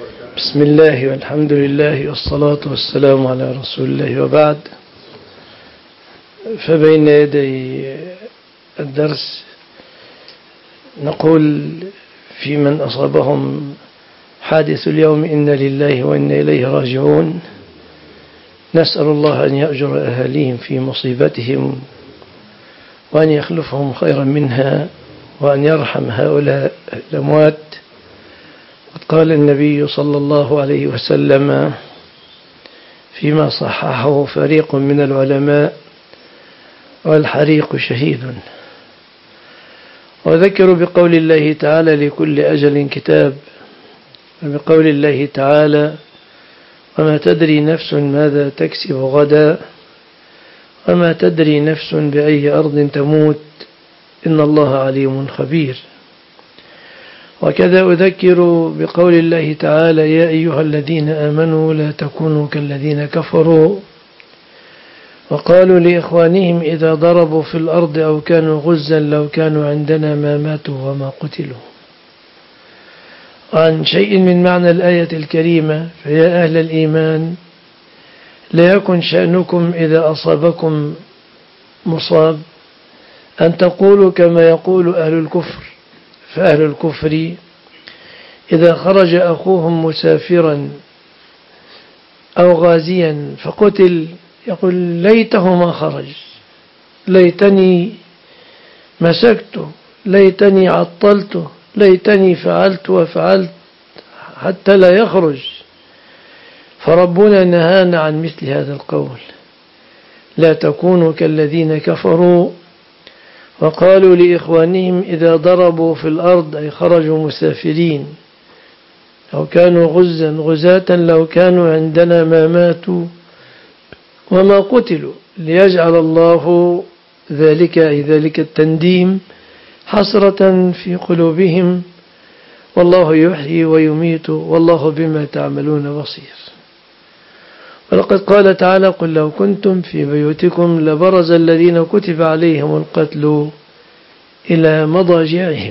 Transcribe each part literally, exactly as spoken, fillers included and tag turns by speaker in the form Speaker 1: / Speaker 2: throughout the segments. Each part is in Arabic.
Speaker 1: بسم الله والحمد لله والصلاة والسلام على رسول الله، وبعد. فبين يدي الدرس نقول في من أصابهم حادث اليوم: إنا لله وإنا إليه راجعون. نسأل الله أن يأجر أهاليهم في مصيبتهم وأن يخلفهم خيرا منها وأن يرحم هؤلاء الأموات. قال النبي صلى الله عليه وسلم فيما صححه فريق من العلماء: والحريق شهيد. وذكروا بقول الله تعالى: لكل أجل كتاب. وبقول الله تعالى: وما تدري نفس ماذا تكسب غدا وما تدري نفس بأي أرض تموت إن الله عليم خبير. وكذا أذكر بقول الله تعالى: يا أيها الذين آمنوا لا تكونوا كالذين كفروا وقالوا لإخوانهم إذا ضربوا في الأرض أو كانوا غزا لو كانوا عندنا ما ماتوا وما قتلوا. عن شيء من معنى الآية الكريمة: فيا أهل الإيمان لا يكن شأنكم إذا أصابكم مصاب أن تقولوا كما يقول أهل الكفر. فأهل الكفر إذا خرج أخوهم مسافرا أو غازيا فقتل يقول: ليته ما خرج، ليتني مسكته، ليتني عطلته، ليتني فعلت وفعلت حتى لا يخرج. فربنا نهانا عن مثل هذا القول: لا تكونوا كالذين كفروا وقالوا لإخوانهم إذا ضربوا في الأرض أي خرجوا مسافرين أو كانوا غزا غزاة لو كانوا عندنا ما ماتوا وما قتلوا، ليجعل الله ذلك أي ذلك التنديم حسرة في قلوبهم، والله يحيي ويميت والله بما تعملون بصير. ولقد قال تعالى: قل لو كنتم في بيوتكم لبرز الذين كتب عليهم القتل إلى مضاجعهم.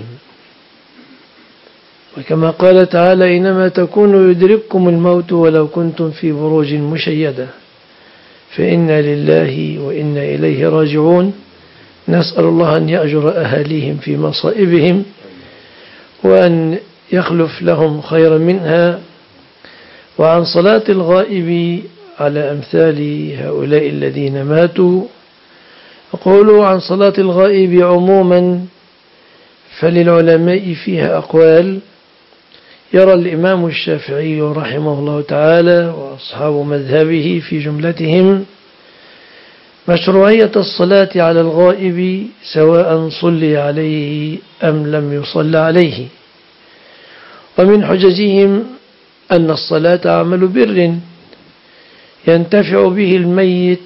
Speaker 1: وكما قال تعالى: إنما تكونوا يدرككم الموت ولو كنتم في بروج مشيدة. فإنا لله وإنا إليه راجعون. نسأل الله أن يأجر أهاليهم في مصائبهم وأن يخلف لهم خيرا منها. وعن صلاة الغائب على أمثال هؤلاء الذين ماتوا أقولوا: عن صلاة الغائب عموما فللعلماء فيها أقوال. يرى الإمام الشافعي رحمه الله تعالى وأصحاب مذهبه في جملتهم مشروعية الصلاة على الغائب سواء صلي عليه أم لم يصل عليه. ومن حججهم أن الصلاة عمل بر ينتفع به الميت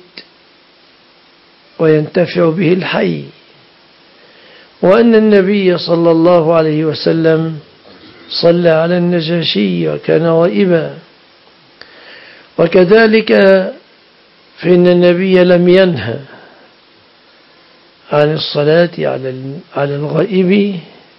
Speaker 1: وينتفع به الحي، وأن النبي صلى الله عليه وسلم صلى على النجاشي وكان غائبا. وكذلك فإن النبي لم ينهى عن الصلاة على الغائب،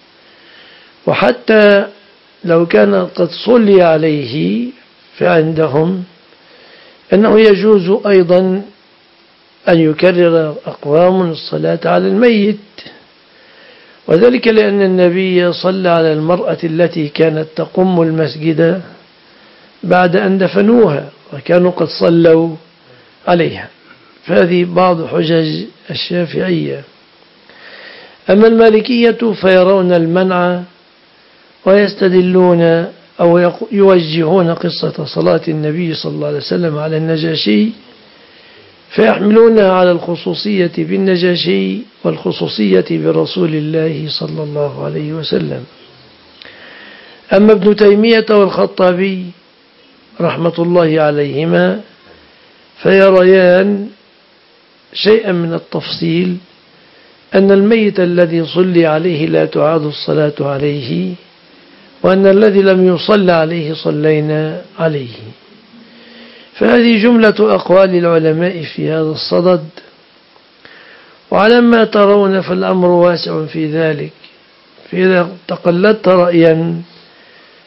Speaker 1: وحتى لو كان قد صلي عليه فعندهم أنه يجوز أيضا أن يكرر أقوام الصلاة على الميت، وذلك لأن النبي صلى على المرأة التي كانت تقم المسجد بعد أن دفنوها وكانوا قد صلوا عليها. فهذه بعض حجج الشافعية. أما المالكية فيرون المنع ويستدلون أو يوجهون قصة صلاة النبي صلى الله عليه وسلم على النجاشي فيحملونها على الخصوصية بالنجاشي والخصوصية برسول الله صلى الله عليه وسلم. أما ابن تيمية والخطابي رحمة الله عليهما فيريان شيئا من التفصيل: أن الميت الذي صلي عليه لا تعاد الصلاة عليه، وأن الذي لم يصلى عليه صلينا عليه. فهذه جملة أقوال العلماء في هذا الصدد. وعلى ما ترون فالأمر واسع في ذلك. فإذا تقلدت رأيا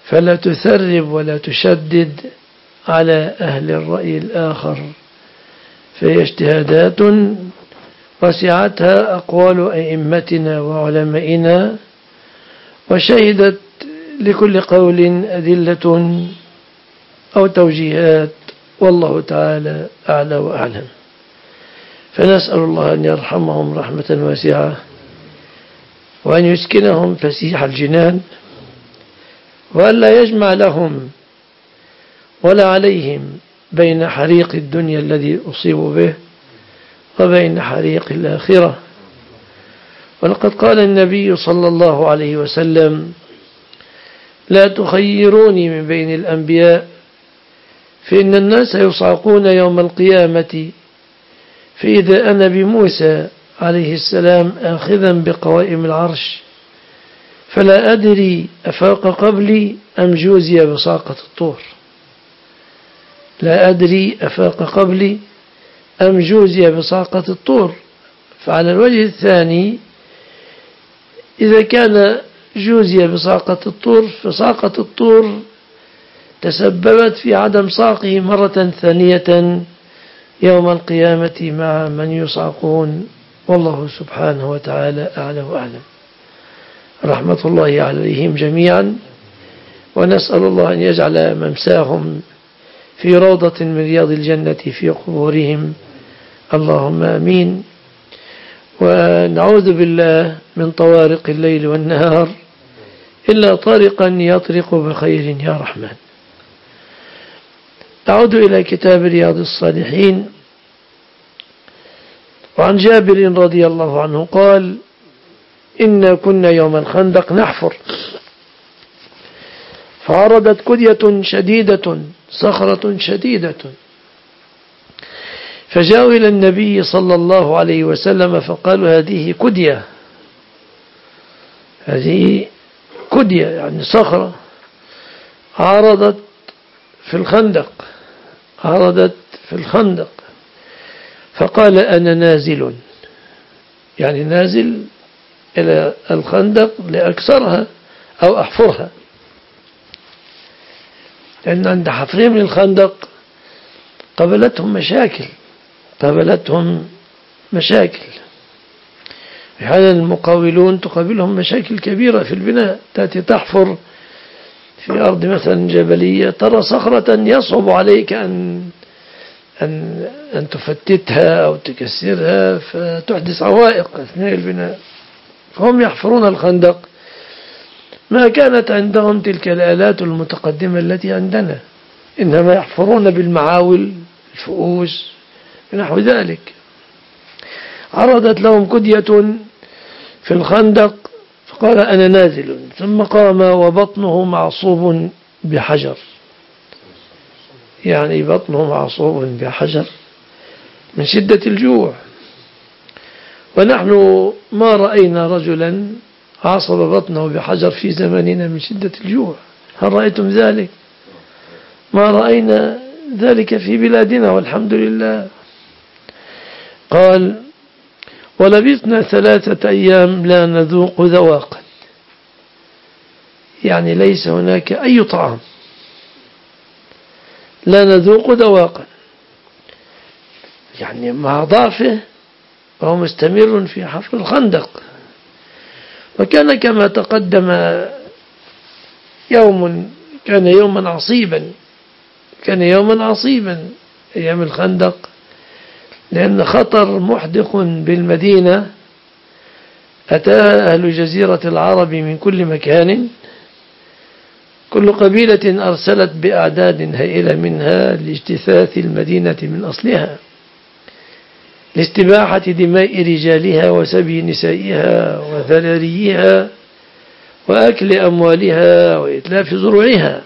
Speaker 1: فلا تثرب ولا تشدد على أهل الرأي الآخر، فهي اجتهادات وسعتها أقوال أئمتنا وعلمائنا، وشهدت لكل قول أدلة أو توجيهات، والله تعالى أعلى وأعلم. فنسأل الله أن يرحمهم رحمة واسعة، وأن يسكنهم فسيح الجنان، وأن لا يجمع لهم ولا عليهم بين حريق الدنيا الذي أصيبوا به وبين حريق الآخرة. ولقد قال النبي صلى الله عليه وسلم: لا تخيروني من بين الأنبياء، فإن الناس يصعقون يوم القيامة، فإذا أنا بموسى عليه السلام آخذا بقوائم العرش، فلا أدري أفاق قبلي أم جوزي بساقة الطور. لا أدري أفاق قبلي أم جوزي بساقة الطور. فعلى الوجه الثاني، إذا كان جوزي بساقة الطور، فساقة الطور تسببت في عدم ساقه مرة ثانية يوم القيامة مع من يصعقون، والله سبحانه وتعالى أعلى وأعلم. رحمة الله عليهم جميعا، ونسأل الله أن يجعل ممساهم في روضة من رياض الجنة في قبورهم، اللهم آمين. ونعوذ بالله من طوارق الليل والنهار إلا طارقا يطرق بخير يا رحمن. نعود إلى كتاب رياض الصالحين. وعن جابر رضي الله عنه قال: إنا كنا يوم الخندق نحفر، فعرضت كدية شديدة صخرة شديدة، فجاءوا إلى النبي صلى الله عليه وسلم فقالوا: هذه كدية، هذه كدية يعني صخرة عرضت في الخندق، عرضت في الخندق. فقال: أنا نازل، يعني نازل إلى الخندق لأكسرها أو أحفرها، لأن عند حفرهم للخندق قبلتهم مشاكل قابلتهم مشاكل في حال المقاولون تقابلهم مشاكل كبيرة في البناء. تأتي تحفر في أرض مثلا جبلية، ترى صخرة يصعب عليك أن أن أن تفتتها أو تكسرها، فتحدث عوائق أثناء البناء. فهم يحفرون الخندق، ما كانت عندهم تلك الآلات المتقدمة التي عندنا، إنما يحفرون بالمعاول، الفؤوس، نحو ذلك. عرضت لهم كدية في الخندق، فقال: أنا نازل، ثم قام وبطنه معصوب بحجر، يعني بطنه معصوب بحجر من شدة الجوع. ونحن ما رأينا رجلا عصب بطنه بحجر في زماننا من شدة الجوع. هل رأيتم ذلك؟ ما رأينا ذلك في بلادنا والحمد لله. قال: ولبثنا ثلاثة أيام لا نذوق ذواقا، يعني ليس هناك أي طعام، لا نذوق ذواقا، يعني مع ضعفه وهو مستمر في حفر الخندق. وكان كما تقدم يوم كان يوما عصيبا كان يوما عصيبا أيام الخندق، لأن خطر محدق بالمدينة أتاها أهل جزيرة العرب من كل مكان، كل قبيلة أرسلت بأعداد هائلة منها لاجتثاث المدينة من أصلها، لاستباحة دماء رجالها وسبي نسائها وذراريها وأكل أموالها وإتلاف زروعها.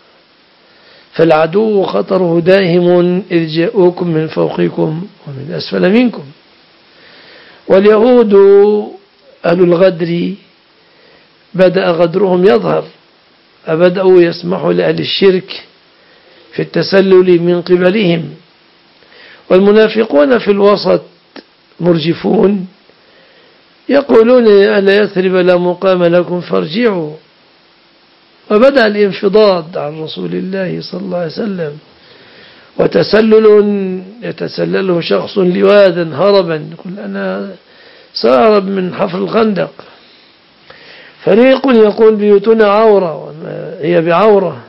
Speaker 1: فالعدو خطره داهم إذ جاءوكم من فوقكم ومن أسفل منكم. واليهود أهل الغدر بدأ غدرهم يظهر، فبدأوا يسمحوا لأهل الشرك في التسلل من قبلهم. والمنافقون في الوسط مرجفون يقولون: يا أهل يثرب لا مقام لكم فارجعوا. وبدأ الانفضاض عن رسول الله صلى الله عليه وسلم، وتسلل يتسلله شخص لواذا هربا يقول أنا سأهرب من حفر الخندق. فريق يقول بيوتنا عورة وما هي بعورة.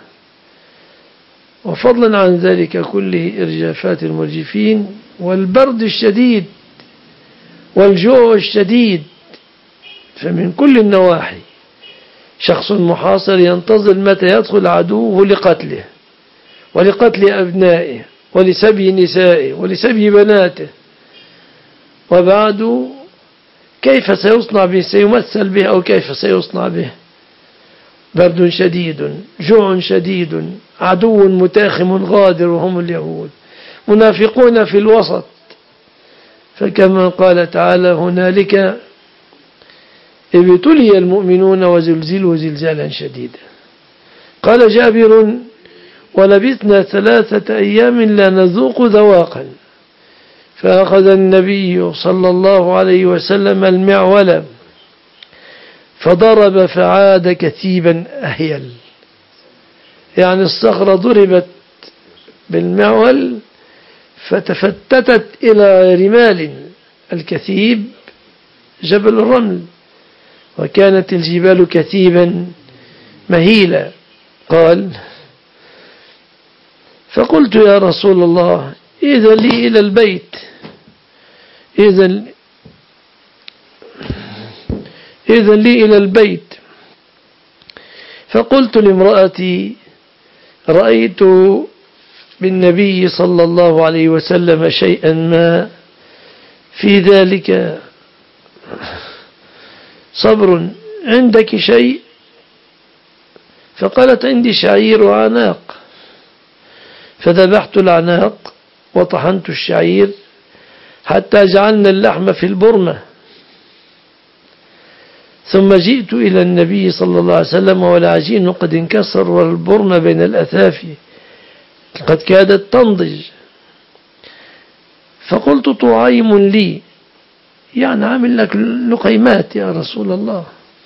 Speaker 1: وفضلا عن ذلك كله إرجافات المرجفين والبرد الشديد والجوع الشديد، فمن كل النواحي شخص محاصر ينتظر متى يدخل عدوه لقتله ولقتل أبنائه ولسبي نسائه ولسبي بناته، وبعد كيف سيصنع به؟ سيمثل به أو كيف سيصنع به؟ برد شديد، جوع شديد، عدو متاخم غادر وهم اليهود، منافقون في الوسط. فكما قال تعالى هنالك ابتلي المؤمنون وزلزلوا زلزالا شديدا. قال جابر ولبثنا ثلاثة أيام لا نذوق ذواقا، فأخذ النبي صلى الله عليه وسلم المعول فضرب فعاد كثيبا أهيل، يعني الصخرة ضربت بالمعول فتفتتت إلى رمال. الكثيب جبل الرمل، وكانت الجبال كثيبا مهيلة. قال فقلت يا رسول الله إذن لي إلى البيت، إذن إذن لي إلى البيت. فقلت لامرأتي رأيت بالنبي صلى الله عليه وسلم شيئا ما في ذلك صبر، عندك شيء؟ فقالت عندي شعير وعناق. فذبحت العناق وطحنت الشعير حتى جعلنا اللحم في البرمة، ثم جئت إلى النبي صلى الله عليه وسلم والعجين قد انكسر والبرمة بين الأثافي قد كادت تنضج. فقلت طعيم لي، يعني عامل لك لقيمات يا رسول الله،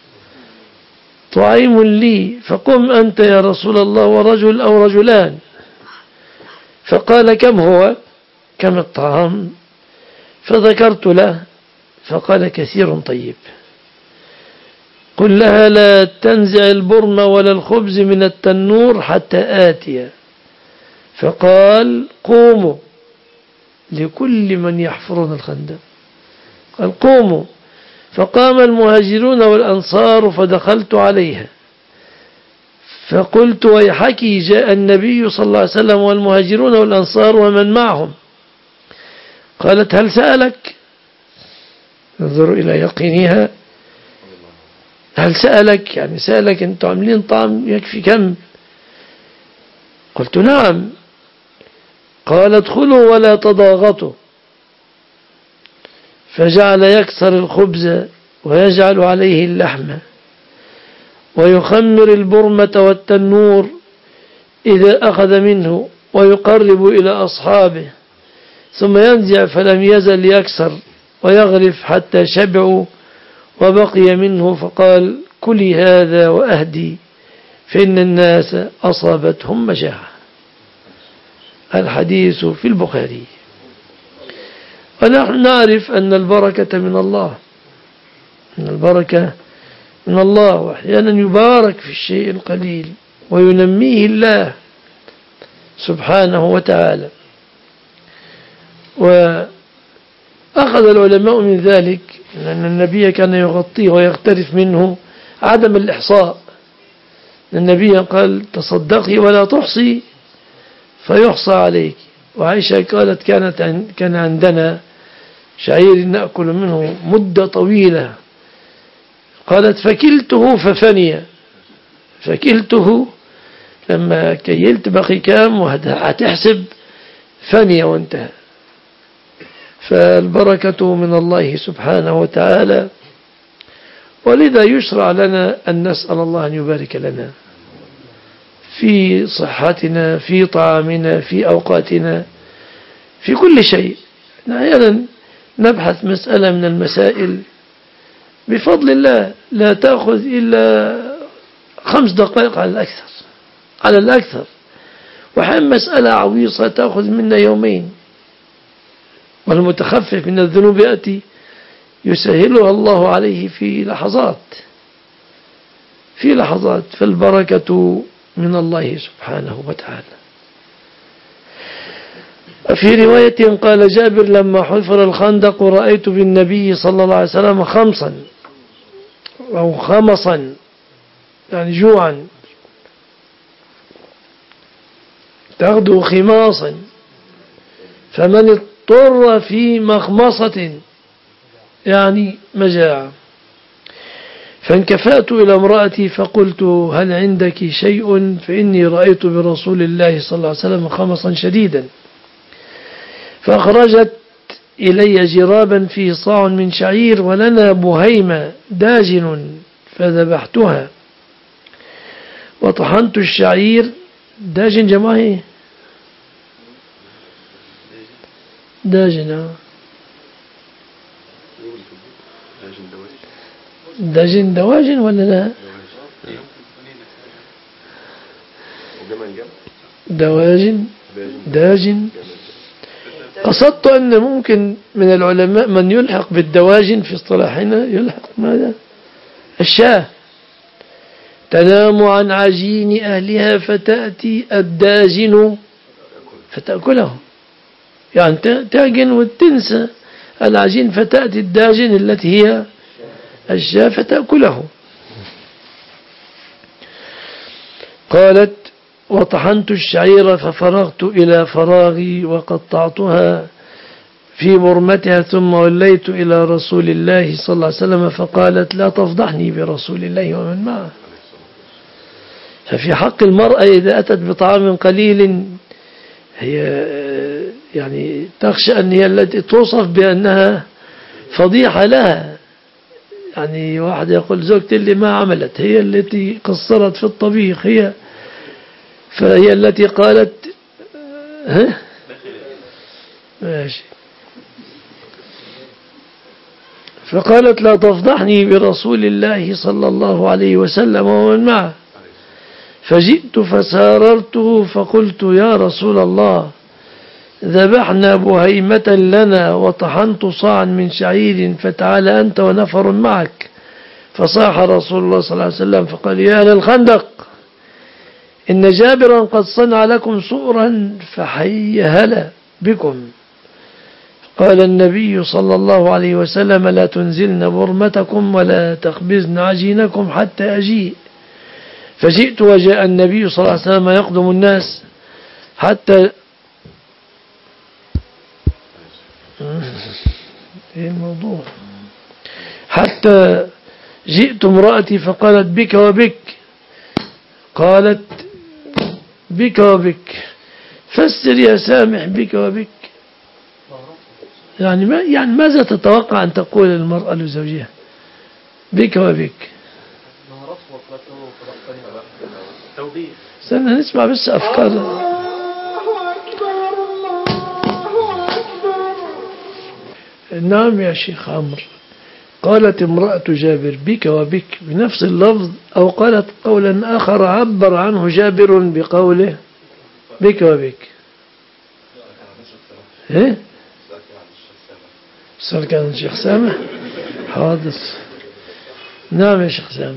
Speaker 1: طعيم لي، فقم أنت يا رسول الله ورجل أو رجلان. فقال كم هو؟ كم الطعام؟ فذكرت له، فقال كثير طيب. قل لها لا تنزع البرم ولا الخبز من التنور حتى آتي. فقال قوموا لكل من يحفرون الخندق، قال قوموا. فقام المهاجرون والأنصار فدخلت عليها فقلت ويحك جاء النبي صلى الله عليه وسلم والمهاجرون والأنصار ومن معهم. قالت هل سألك؟ انظروا إلى يقينها، هل سألك؟ يعني سألك أنتم عاملين طعام يكفي كم؟ قلت نعم. قال ادخلوا ولا تضاغطوا. فجعل يكسر الخبز ويجعل عليه اللحم ويخمر البرمة والتنور إذا أخذ منه ويقرب إلى أصحابه، ثم ينزع فلم يزل يكسر ويغرف حتى شبعوا وبقي منه. فقال كلي هذا وأهدي فإن الناس أصابتهم مجاعة. الحديث في البخاري. ونحن نعرف أن البركة من الله، أن البركة من الله، وأحيانا يبارك في الشيء القليل وينميه الله سبحانه وتعالى. وأخذ العلماء من ذلك أن النبي كان يغطيه ويغترف منه عدم الإحصاء. النبي قال تصدقي ولا تحصي فيحصى عليك. وعائشة قالت كانت كان عندنا شعير نأكل منه مدة طويلة، قالت فكلته ففني، فكلته لما كيلت بقي كام وهتحسب فني وانتهى. فالبركة من الله سبحانه وتعالى، ولذا يشرع لنا أن نسأل الله أن يبارك لنا في صحتنا، في طعامنا، في أوقاتنا، في كل شيء. أحيانا نبحث مسألة من المسائل بفضل الله لا تأخذ إلا خمس دقائق على الأكثر على الأكثر، وحين مسألة عويصة تأخذ منا يومين، والمتخفف من الذنوب يأتي يسهلها الله عليه في لحظات في لحظات فالبركة من الله سبحانه وتعالى. في رواية قال جابر: لما حفر الخندق رأيت بالنبي صلى الله عليه وسلم خمصا أو خمصا، يعني جوعا، تغدو خماصا، فمن اضطر في مخمصة يعني مجاعة. فانكفأت إلى امرأتي فقلت: هل عندك شيء؟ فإني رأيت برسول الله صلى الله عليه وسلم خمصا شديدا. فأخرجت إلي جرابا فيه صاع من شعير ولنا بهيمة داجن، فذبحتها وطحنت الشعير. داجن جماعي داجن داجن دواجن ولا لا؟ دواجن داجن. قصدت أن ممكن من العلماء من يلحق بالدواجن في اصطلاحنا يلحق ماذا؟ الشاة. تنام عن عجين أهلها فتأتي الداجن فتأكله، يعني تعجن وتنسى العجين فتأتي الداجن التي هي الشاة فتأكله. قالت: وطحنت الشعير ففرغت إلى فراغي وقطعتها في برمتها، ثم وليت إلى رسول الله صلى الله عليه وسلم فقالت: لا تفضحني برسول الله ومن معه. ففي حق المرأة إذا أتت بطعام قليل هي يعني تخشى أن هي التي توصف بأنها فضيحة لها. يعني واحد يقول: زوجتي اللي ما عملت، هي التي قصرت في الطبيخ، هي فهي التي قالت ها ماشي. فقالت: لا تفضحني برسول الله صلى الله عليه وسلم ومن معه. فجئت فساررته فقلت: يا رسول الله، ذبحنا بهيمة لنا وطحنت صاعا من شعير، فتعال أنت ونفر معك. فصاح رسول الله صلى الله عليه وسلم فقال: يا أهل الخندق، إن جابرا قد صنع لكم سؤرا فحي هلا بكم. قال النبي صلى الله عليه وسلم: لا تنزلن برمتكم ولا تخبزن عجينكم حتى أجيء. فجئت وجاء النبي صلى الله عليه وسلم يقدم الناس حتى ايه الموضوع حتى جئت امرأتي فقالت: بك وبك. قالت: بك وبك. فسر يا سامح بك وبك، يعني ما يعني ماذا تتوقع أن تقول المرأة لزوجها؟ بك وبك. استنى نسمع بس أفكار. نعم يا شيخ عمرو. قالت امرأة جابر: بك وبك بنفس اللفظ، أو قالت قولا آخر عبر عنه جابر بقوله بك وبك. ايه سأل كان الشيخ سامح. حاضر. نعم يا شيخ سامح.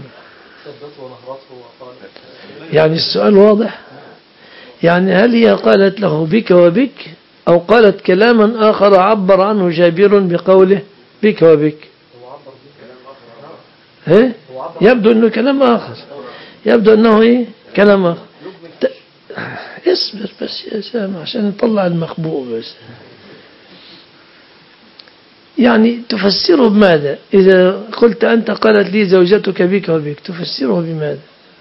Speaker 1: يعني السؤال واضح. يعني هل هي قالت له بك وبك، أو قالت كلاما آخر عبر عنه جابر بقوله بك وبك؟ إيه؟ يبدو أنه كلام آخر، يبدو أنه إيه؟ كلام آخر. ت... اصبر بس يا سامح عشان نطلع المخبوء بس. يعني تفسره بماذا؟ إذا قلت أنت قالت لي زوجتك بك وبك، تفسره بماذا؟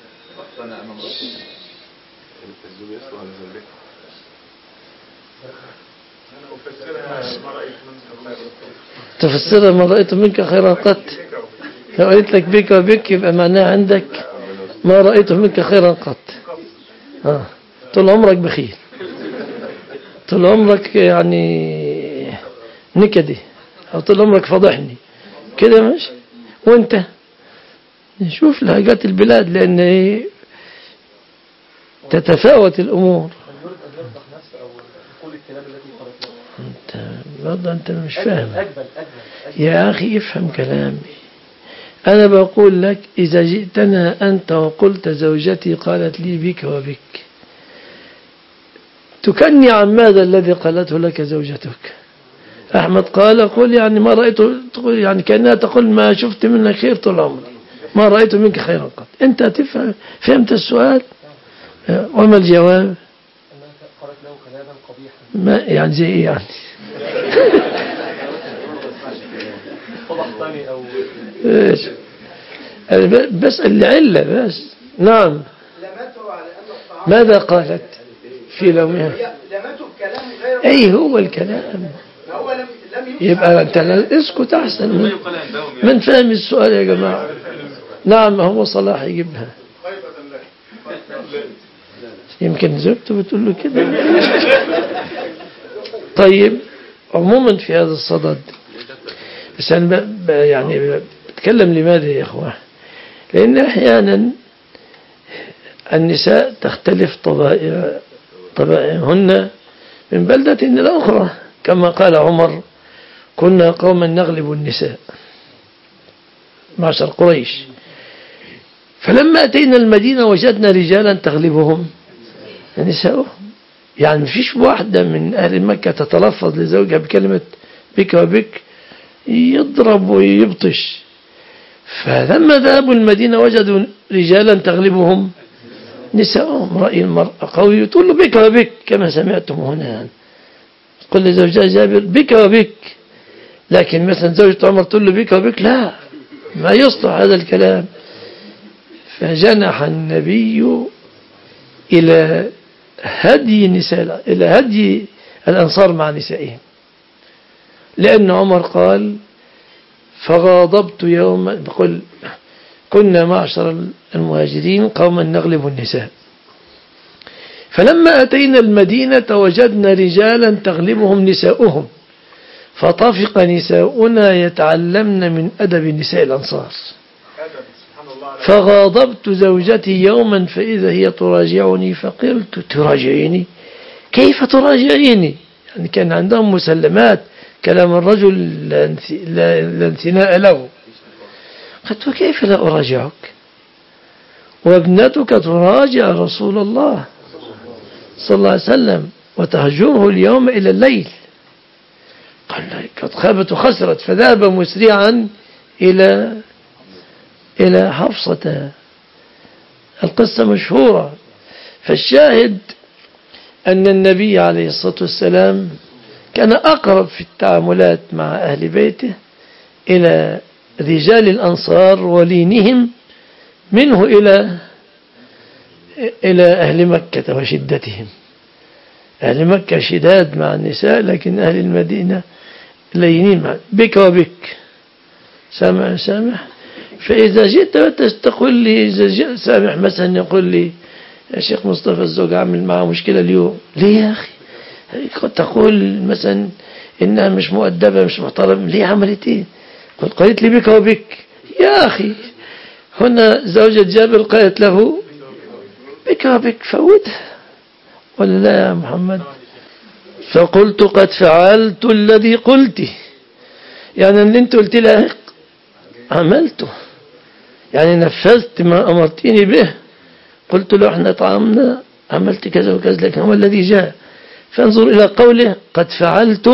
Speaker 1: تفسرها: ما رأيت منك خيرا قط. لو قلت لك بك وبك يبقى معناها عندك ما رأيت منك خيرا قط. آه. طول عمرك بخيل، طول عمرك يعني نكدي، أو طول عمرك فضحني كده ماشي. وانت نشوف لهجات البلاد لأن تتفاوت الأمور. أنت برضه أنت مش فاهم يا أخي، افهم كلامي. أنا بقول لك إذا جئتنا أنت وقلت زوجتي قالت لي بك وبك، تكني عن ماذا الذي قالته لك زوجتك؟ أحمد قال قل يعني ما رأيته، تقول يعني كأنها تقول ما شفت منك خير طول عمري، ما رأيت منك خيرا قط. أنت تفهم فهمت السؤال؟ وما الجواب؟
Speaker 2: قالت له كلاما قبيحا.
Speaker 1: ما يعني زي إيه يعني؟
Speaker 2: فضحتني أو
Speaker 1: إيش؟ بسأل العلة بس. نعم. ماذا قالت في لومها؟ أي هو الكلام. يبقى أنت اسكت أحسن من فهم السؤال يا جماعة. نعم هو صلاح يجيبها. يمكن زوجته بتقول له كده. طيب عموما في هذا الصدد، بس أنا يعني بتكلم لماذا يا إخوة؟ لأن أحيانا النساء تختلف طبائع طبائعهن من بلدة إلى أخرى، كما قال عمر كنا قوما نغلب النساء معشر قريش، فلما أتينا المدينة وجدنا رجالا تغلبهم نساؤهم. يعني مفيش واحدة من أهل مكة تتلفظ لزوجها بكلمة بك وبك يضرب ويبطش. فلما ذهبوا المدينة وجدوا رجالا تغلبهم نساؤهم. رأي المرأة قوي تقول له بك وبك كما سمعتم هنا، قل لزوجها جابر بك وبك، لكن مثلا زوجة عمر تقول له بك وبك لا، ما يصلح هذا الكلام. فجنح النبي إلى هدي نساء إلى هدي الأنصار مع نسائهم، لأن عمر قال فغاضبت يوما، بقول كنا معشر المهاجرين قوما نغلب النساء، فلما أتينا المدينة وجدنا رجالا تغلبهم نساؤهم، فطفق نساؤنا يتعلمن من أدب نساء الأنصار، فغاضبت زوجتي يوما فإذا هي تراجعني، فقلت تراجعيني؟ كيف تراجعيني؟ يعني كان عندهم مسلمات كلام الرجل لا انثناء له. قلت وكيف لا أراجعك وابنتك تراجع رسول الله صلى الله عليه وسلم وتهجره اليوم إلى الليل؟ قال قد خابت وخسرت، فذهب مسرعا إلى إلى حفصة. القصة مشهورة. فالشاهد أن النبي عليه الصلاة والسلام كان أقرب في التعاملات مع أهل بيته إلى رجال الأنصار ولينهم منه إلى إلى أهل مكة وشدتهم. أهل مكة شداد مع النساء، لكن أهل المدينة لينين مع بك وبك سامح سامح. فإذا جئت تقول لي إذا سامح مثلا يقول لي يا شيخ مصطفى الزوج عامل معه مشكلة اليوم، ليه يا أخي؟ تقول مثلا إنها مش مؤدبة مش محترم، ليه عملت إيه؟ قالت لي بك وبك. يا أخي هنا زوجة جابر قالت له بك وبك، فوتها ولا لا يا محمد؟ فقلت قد فعلت الذي قلته، يعني اللي انت قلت لها عملته، يعني نفذت ما أمرتني به. قلت له احنا طعمنا عملت كذا وكذا، لكن هو الذي جاء. فانظر إلى قوله قد فعلت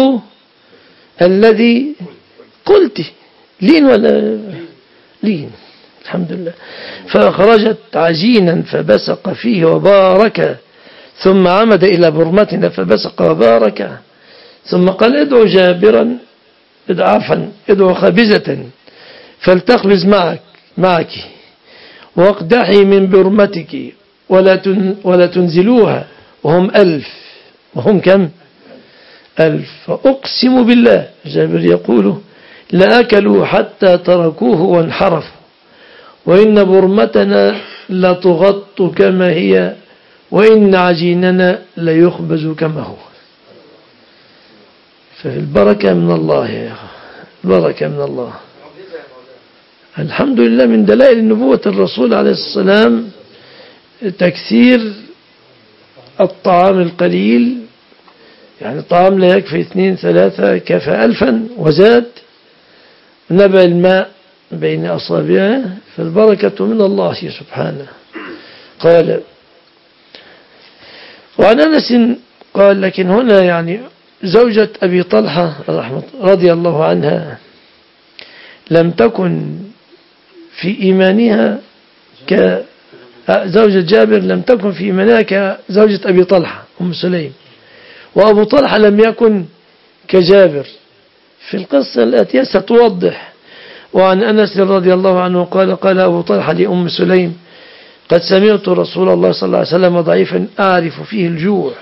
Speaker 1: الذي قلت. لين ولا لين؟ الحمد لله. فأخرجت عجينا فبسق فيه وبارك، ثم عمد إلى برمتنا فبسق وبارك، ثم قال ادعو جابرا عفوا ادعو خابزة فلتخبز معك معك واقدحي من برمتك ولا تن ولا تنزلوها وهم ألف. وهم كم؟ ألف. فأقسم بالله جابر يقول لأكلوا حتى تركوه وانحرفوا، وإن برمتنا لتغط كما هي، وإن عجيننا ليخبز كما هو. فالبركة من الله يا أخي، البركة من الله. الحمد لله من دلائل نبوة الرسول عليه السلام تكثير الطعام القليل، يعني الطعام لا يكفي اثنين ثلاثة كفى ألفا وزاد. نبع الماء بين أصابعه فالبركة من الله سبحانه. قال وعن أنس قال لكن هنا يعني زوجة أبي طلحة رضي الله عنها لم تكن في إيمانها ك زوجة جابر لم تكن في إيمانها كزوجة أبي طلحة أم سليم، وأبو طلحة لم يكن كجابر في القصة التي ستوضح. وعن أنس رضي الله عنه قال قال أبو طلحة لأم سليم قد سمعت رسول الله صلى الله عليه وسلم ضعيفا أعرف فيه الجوع.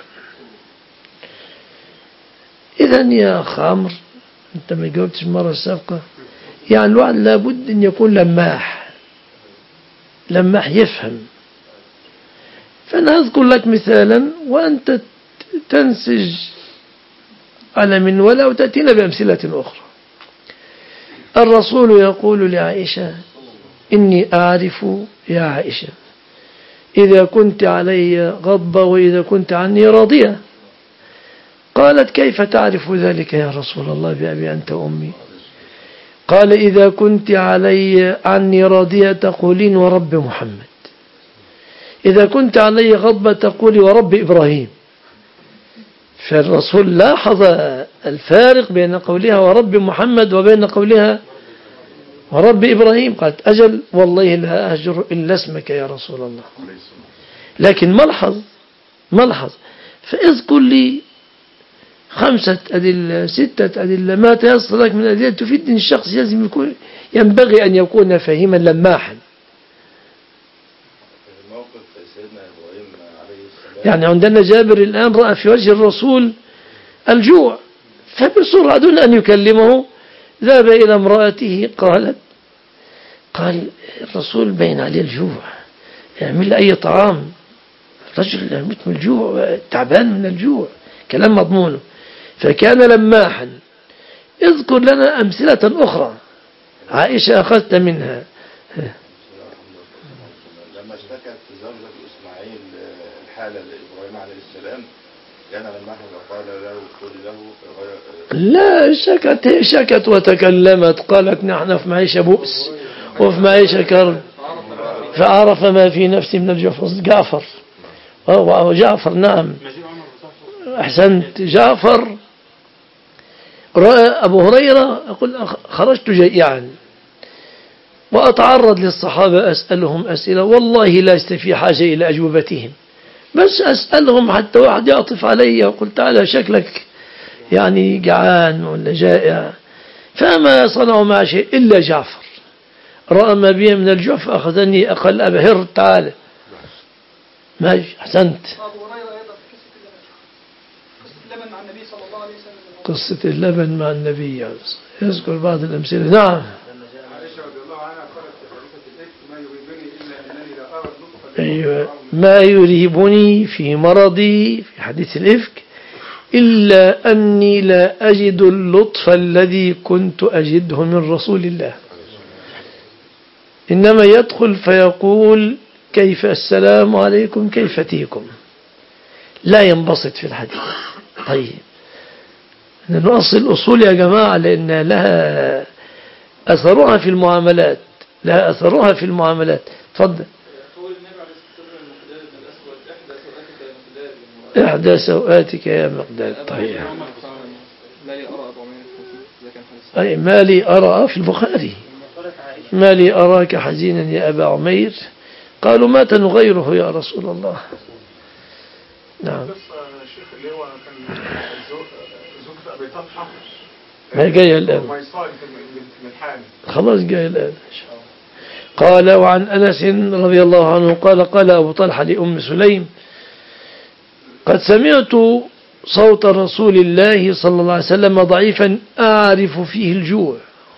Speaker 1: إذن يا أخ عمرو أنت ما جاوبتش المرة السابقة، يعني الواحد لابد أن يكون لماح لماح يفهم. فأنا أذكر لك مثالا وأنت تنسج على من ولا وتأتينا بأمثلة أخرى. الرسول يقول لعائشة إني أعرف يا عائشة إذا كنت علي غضبة وإذا كنت عني راضية. قالت كيف تعرف ذلك يا رسول الله بأبي أنت وأمي؟ قال إذا كنت علي عني راضية تقولين ورب محمد، إذا كنت علي غضبة تقولي ورب إبراهيم. فالرسول لاحظ الفارق بين قولها ورب محمد وبين قولها ورب إبراهيم. قالت أجل والله لا أهجر إلا اسمك يا رسول الله. لكن ملحظ ملحظ فاذكر لي خمسة أدلة ستة أدلة ما تيسر لك من أدلة تفيد أن الشخص لازم يكون ينبغي أن يكون فهيما لماحا. يعني عندنا جابر الآن رأى في وجه الرسول الجوع، فبسرعة دون أن يكلمه ذهب إلى امرأته قالت قال الرسول بين عليه الجوع، يعمل أي طعام. الرجل يموت من الجوع تعبان من الجوع، كلام مضمونه. فكان لماحا. اذكر لنا أمثلة أخرى عائشة أخذت منها.
Speaker 3: لما اشتكت زوجة إسماعيل الحالة لإبراهيم عليه السلام كان لماحا وقال له قل له
Speaker 1: لا شكت شكت وتكلمت قالت نحن في معيشة بؤس وفي معيشة كرب فعرف ما في نفسي من الجفظ. جعفر أو جعفر نعم أحسنت جعفر. رأى أبو هريرة يقول خرجت جائعا وأتعرض للصحابة أسألهم أسئلة والله لا استفي حاجة إلى أجوبتهم، بس أسألهم حتى واحد يعطف علي وقلت تعالى شكلك يعني جعان ولا جائع. فما صنعوا مع شيء إلا جعفر رأى ما بي من الجوع فأخذني أقل أبهر تعالى ماشي أحسنت. قصة اللبن مع النبي يذكر بعض الأمثلة. نعم أيوة ما يرهبني في مرضي في حديث الإفك إلا أني لا أجد اللطف الذي كنت أجده من رسول الله، إنما يدخل فيقول كيف السلام عليكم كيف تيكم، لا ينبسط في الحديث. طيب نؤصل أصول يا جماعة لأن لها أثرها في المعاملات لها أثرها في المعاملات. تفضل. إحدى سوآتك يا مقداد. طيب أي ما لي أرى في البخاري ما لي أراك حزينا يا أبا عمير قالوا مات نغيره يا رسول الله. نعم ما جاي الآن خلاص جاي الآن. قال وعن أنس رضي الله عنه قال قال أبو طلحة لأم سليم قد سمعت صوت رسول الله صلى الله عليه وسلم ضعيفا أعرف فيه الجوع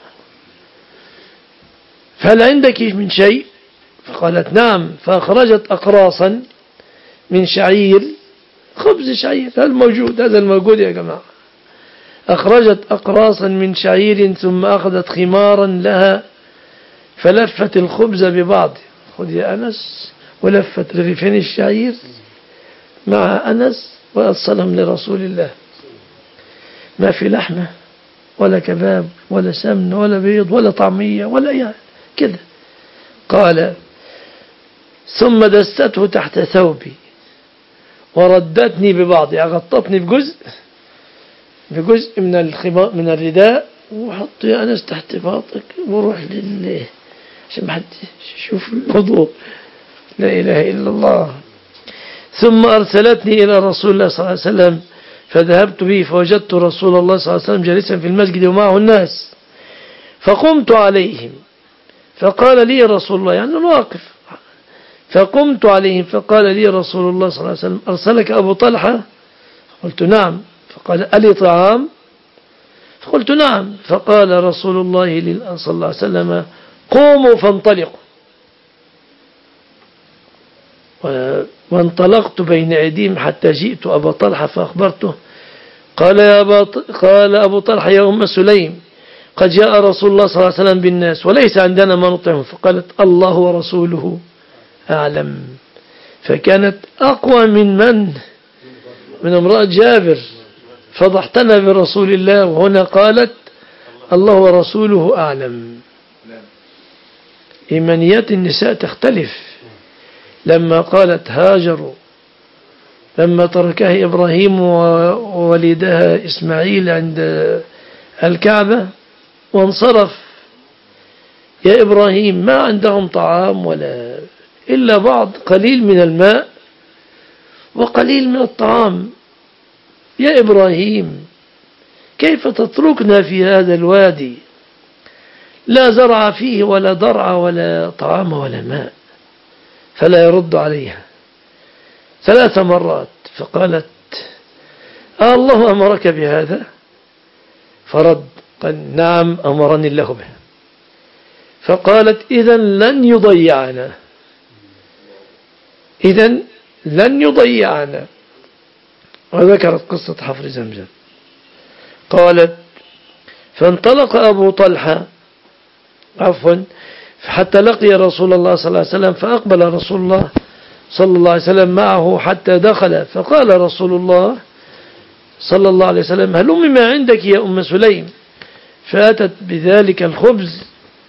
Speaker 1: فهل عندك من شيء؟ فقالت نعم. فأخرجت أقراصا من شعير خبز شعير هذا الموجود هذا الموجود يا جماعة. أخرجت أقراصا من شعير ثم أخذت خمارا لها فلفت الخبز ببعض، خذ يا أنس، ولفت رغيفين الشعير مع أنس وأصلهم لرسول الله، ما في لحمة ولا كباب ولا سمن ولا بيض ولا طعمية ولا أي كده. قال ثم دسته تحت ثوبي وردتني ببعض، يعني غطتني بجزء بجزء من الخمار من الرداء، وحط يا أنس تحت باطك وروح لله عشان ما حد يشوف الوضوء. لا إله إلا الله. ثم أرسلتني إلى رسول الله صلى الله عليه وسلم فذهبت به فوجدت رسول الله صلى الله عليه وسلم جالسا في المسجد ومعه الناس، فقمت عليهم فقال لي رسول الله، يعني واقف، فقمت عليهم فقال لي رسول الله صلى الله عليه وسلم أرسلك أبو طلحة؟ قلت نعم. فقال ألي طعام؟ فقلت نعم. فقال رسول الله صلى الله عليه وسلم قوموا فانطلقوا. وانطلقت بين أيديهم حتى جئت أبا طلحة فأخبرته. قال يا أبا قال أبو طلحة يا أم سليم قد جاء رسول الله صلى الله عليه وسلم بالناس وليس عندنا ما نطعمه. فقالت الله ورسوله أعلم. فكانت أقوى من من من امرأة جابر، فضحتنا برسول الله، وهنا قالت الله ورسوله أعلم. إيمانيات النساء تختلف. لما قالت هاجر لما تركها إبراهيم وولدها إسماعيل عند الكعبة وانصرف، يا إبراهيم ما عندهم طعام ولا إلا بعض قليل من الماء وقليل من الطعام، يا إبراهيم كيف تتركنا في هذا الوادي لا زرع فيه ولا ضرع ولا طعام ولا ماء؟ فلا يرد عليها ثلاث مرات. فقالت آه الله أمرك بهذا؟ فرد قال نعم أمرني الله به. فقالت إذن لن يضيعنا، إذن لن يضيعنا. وذكرت قصة حفر زمزم. قالت فانطلق أبو طلحة عفوا حتى لقي رسول الله صلى الله عليه وسلم، فأقبل رسول الله صلى الله عليه وسلم معه حتى دخل، فقال رسول الله صلى الله عليه وسلم هلم ما عندك يا أم سليم؟ فأتت بذلك الخبز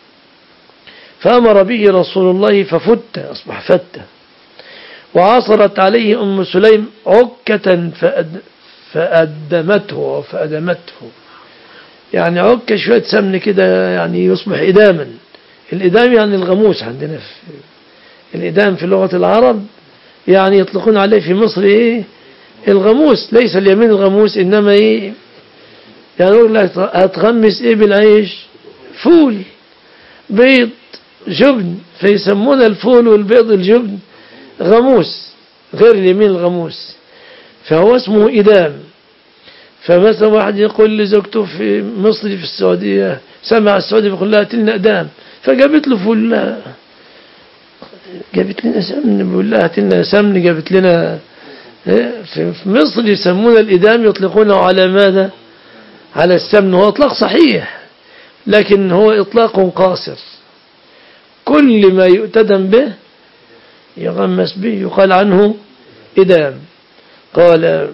Speaker 1: فأمر به رسول الله ففت، أصبح فتة، وعصرت عليه أم سليم عكة فأد فأدمته فأدمته، يعني عكة شوية سمن كده يعني يصبح إداما. الإدام يعني الغموس عندنا في الإدام في لغة العرب، يعني يطلقون عليه في مصر إيه الغموس، ليس اليمين الغموس إنما إيه يعني يقول لك هتغمس إيه بالعيش؟ فول بيض جبن، فيسمون الفول والبيض الجبن غموس غير اليمين الغموس، فهو اسمه إدام. فمثلا واحد يقول لزوجته في مصر في السعودية، سمع السعودية بيقول لها تلنا إدام، فجابت له فول، لا جابت لنا سمن، بيقول لها تلنا سمن، جابت لنا. في مصر يسمون الإدام يطلقونه على ماذا؟ على السمن. هو إطلاق صحيح لكن هو إطلاق قاصر، كل ما يؤتدم به يغمس به يقال عنه إدام. قال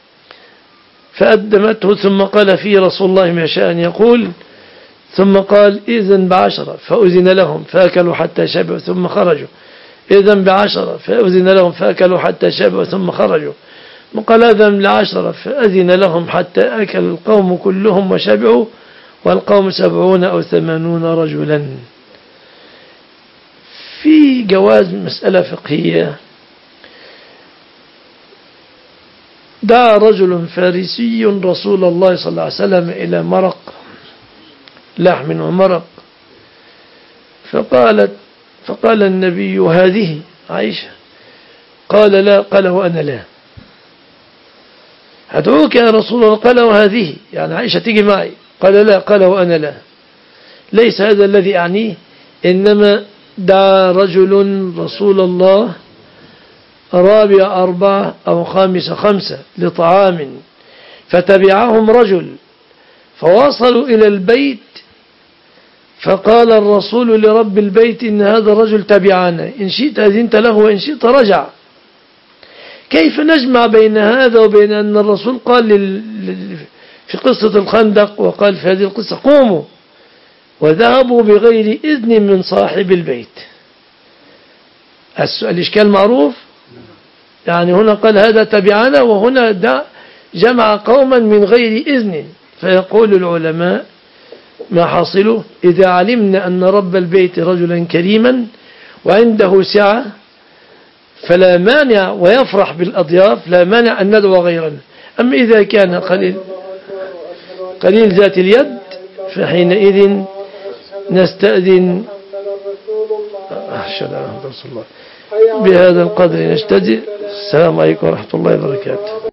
Speaker 1: فأدمته ثم قال فيه رسول الله ما شاء أن يقول، ثم قال إذن بعشرة فأذن لهم فأكلوا حتى شبعوا ثم خرجوا، إذن بعشرة فأذن لهم فأكلوا حتى شبعوا ثم خرجوا، وقال إذن لعشرة فأذن لهم حتى أكل القوم كلهم وشبعوا، والقوم سبعون أو ثمانون رجلا. في جواز مسألة فقهية، دعا رجل فارسي رسول الله صلى الله عليه وسلم إلى مرق لحم ومرق، فقالت فقال النبي هذه عائشة؟ قال لا. قال وأنا لا. أدعوك يا رسول الله؟ قال وهذه، يعني عائشة تيجي معي؟ قال لا. قال وأنا لا. ليس هذا الذي أعنيه، إنما دعا رجل رسول الله رابع أربعة أو خامس خمسة لطعام، فتبعهم رجل فوصلوا إلى البيت فقال الرسول لرب البيت إن هذا الرجل تبعنا، إن شئت أذنت له وإن شئت رجع. كيف نجمع بين هذا وبين أن الرسول قال لل... في قصة الخندق وقال في هذه القصة قوموا، وذهبوا بغير إذن من صاحب البيت؟ الإشكال معروف. يعني هنا قال هذا تبعنا، وهنا دا جمع قوما من غير إذن. فيقول العلماء ما حاصله إذا علمنا أن رب البيت رجلا كريما وعنده سعة فلا مانع، ويفرح بالأضياف، لا مانع أن ندعو غيرنا. أما إذا كان قليل قليل ذات اليد فحينئذ نستأذن. بهذا القدر نجتزئ. السلام عليكم ورحمة الله وبركاته.